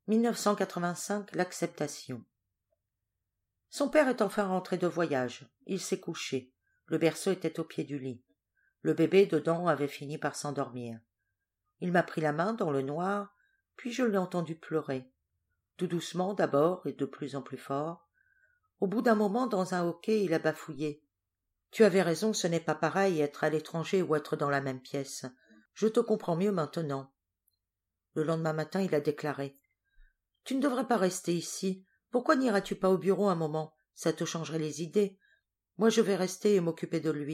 1985, l'acceptation. Son père est enfin rentré de voyage. Il s'est couché. Le berceau était au pied du lit. Le bébé dedans avait fini par s'endormir. Il m'a pris la main dans le noir, puis je l'ai entendu pleurer. Tout doucement d'abord et de plus en plus fort. Au bout d'un moment, dans un hoquet, il a bafouillé. « Tu avais raison, ce n'est pas pareil être à l'étranger ou être dans la même pièce. Je te comprends mieux maintenant. » Le lendemain matin, il a déclaré. « Tu ne devrais pas rester ici. Pourquoi n'iras-tu pas au bureau un moment? Ça te changerait les idées. Moi, je vais rester et m'occuper de lui. »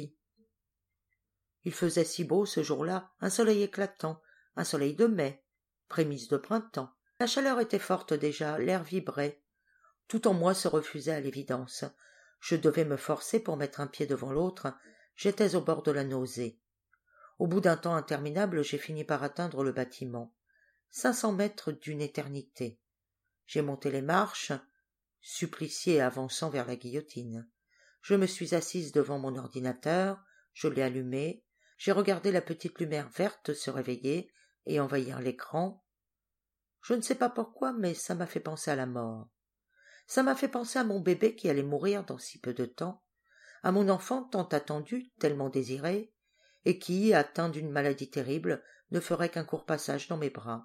Il faisait si beau ce jour-là, un soleil éclatant, un soleil de mai, prémisse de printemps. La chaleur était forte déjà, l'air vibrait. Tout en moi se refusait à l'évidence. Je devais me forcer pour mettre un pied devant l'autre. J'étais au bord de la nausée. Au bout d'un temps interminable, j'ai fini par atteindre le bâtiment. 500 mètres d'une éternité. J'ai monté les marches, supplicié avançant vers la guillotine. Je me suis assise devant mon ordinateur, je l'ai allumé, j'ai regardé la petite lumière verte se réveiller et envahir l'écran. Je ne sais pas pourquoi, mais ça m'a fait penser à la mort. Ça m'a fait penser à mon bébé qui allait mourir dans si peu de temps, à mon enfant tant attendu, tellement désiré, et qui, atteint d'une maladie terrible, ne ferait qu'un court passage dans mes bras.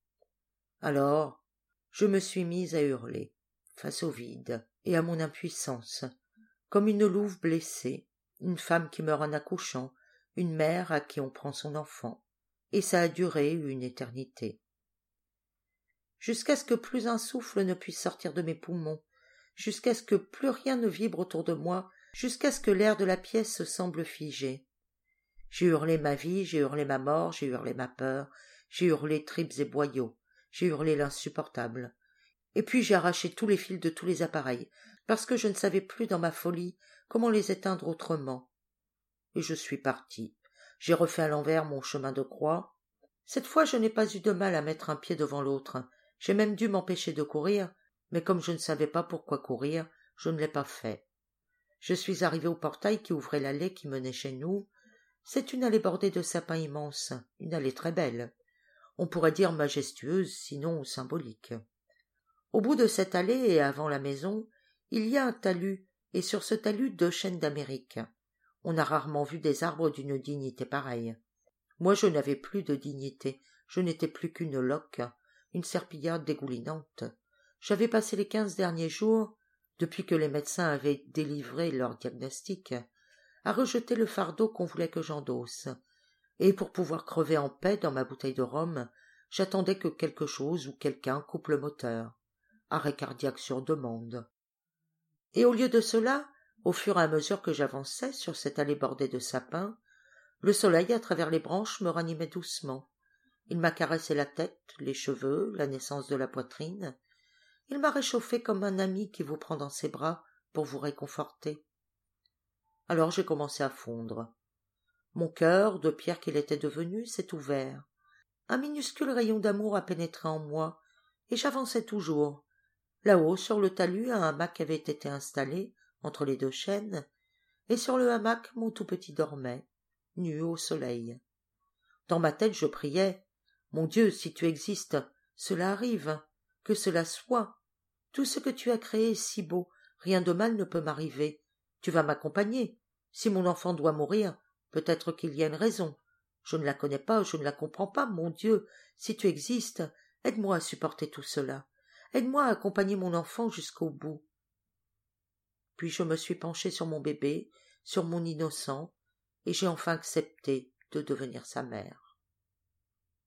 Alors, je me suis mise à hurler, face au vide et à mon impuissance, comme une louve blessée, une femme qui meurt en accouchant, une mère à qui on prend son enfant, et ça a duré une éternité. Jusqu'à ce que plus un souffle ne puisse sortir de mes poumons, jusqu'à ce que plus rien ne vibre autour de moi, jusqu'à ce que l'air de la pièce semble figé. J'ai hurlé ma vie, j'ai hurlé ma mort, j'ai hurlé ma peur, j'ai hurlé tripes et boyaux, j'ai hurlé l'insupportable. Et puis j'ai arraché tous les fils de tous les appareils, parce que je ne savais plus dans ma folie comment les éteindre autrement. Et je suis parti. J'ai refait à l'envers mon chemin de croix. Cette fois je n'ai pas eu de mal à mettre un pied devant l'autre. J'ai même dû m'empêcher de courir, mais comme je ne savais pas pourquoi courir, je ne l'ai pas fait. Je suis arrivé au portail qui ouvrait l'allée qui menait chez nous. C'est une allée bordée de sapins immenses, une allée très belle. On pourrait dire majestueuse, sinon symbolique. Au bout de cette allée et avant la maison, il y a un talus, et sur ce talus 2 chênes d'Amérique. On a rarement vu des arbres d'une dignité pareille. Moi je n'avais plus de dignité, je n'étais plus qu'une loque, une serpillarde dégoulinante. J'avais passé les 15 derniers jours, depuis que les médecins avaient délivré leur diagnostic, à rejeter le fardeau qu'on voulait que j'endosse, et pour pouvoir crever en paix dans ma bouteille de rhum, j'attendais que quelque chose ou quelqu'un coupe le moteur. Arrêt cardiaque sur demande. Et au lieu de cela, au fur et à mesure que j'avançais sur cette allée bordée de sapins, le soleil à travers les branches me ranimait doucement. Il m'a caressé la tête, les cheveux, la naissance de la poitrine. Il m'a réchauffé comme un ami qui vous prend dans ses bras pour vous réconforter. Alors j'ai commencé à fondre. Mon cœur, de pierre qu'il était devenu, s'est ouvert. Un minuscule rayon d'amour a pénétré en moi, et j'avançais toujours. Là-haut, sur le talus, un hamac avait été installé entre les 2 chênes, et sur le hamac, mon tout petit dormait, nu au soleil. Dans ma tête, je priais. Mon Dieu, si tu existes, cela arrive, que cela soit. Tout ce que tu as créé est si beau, rien de mal ne peut m'arriver. Tu vas m'accompagner. Si mon enfant doit mourir, peut-être qu'il y a une raison. Je ne la connais pas, je ne la comprends pas, mon Dieu. Si tu existes, aide-moi à supporter tout cela. Aide-moi à accompagner mon enfant jusqu'au bout. Puis je me suis penchée sur mon bébé, sur mon innocent, et j'ai enfin accepté de devenir sa mère.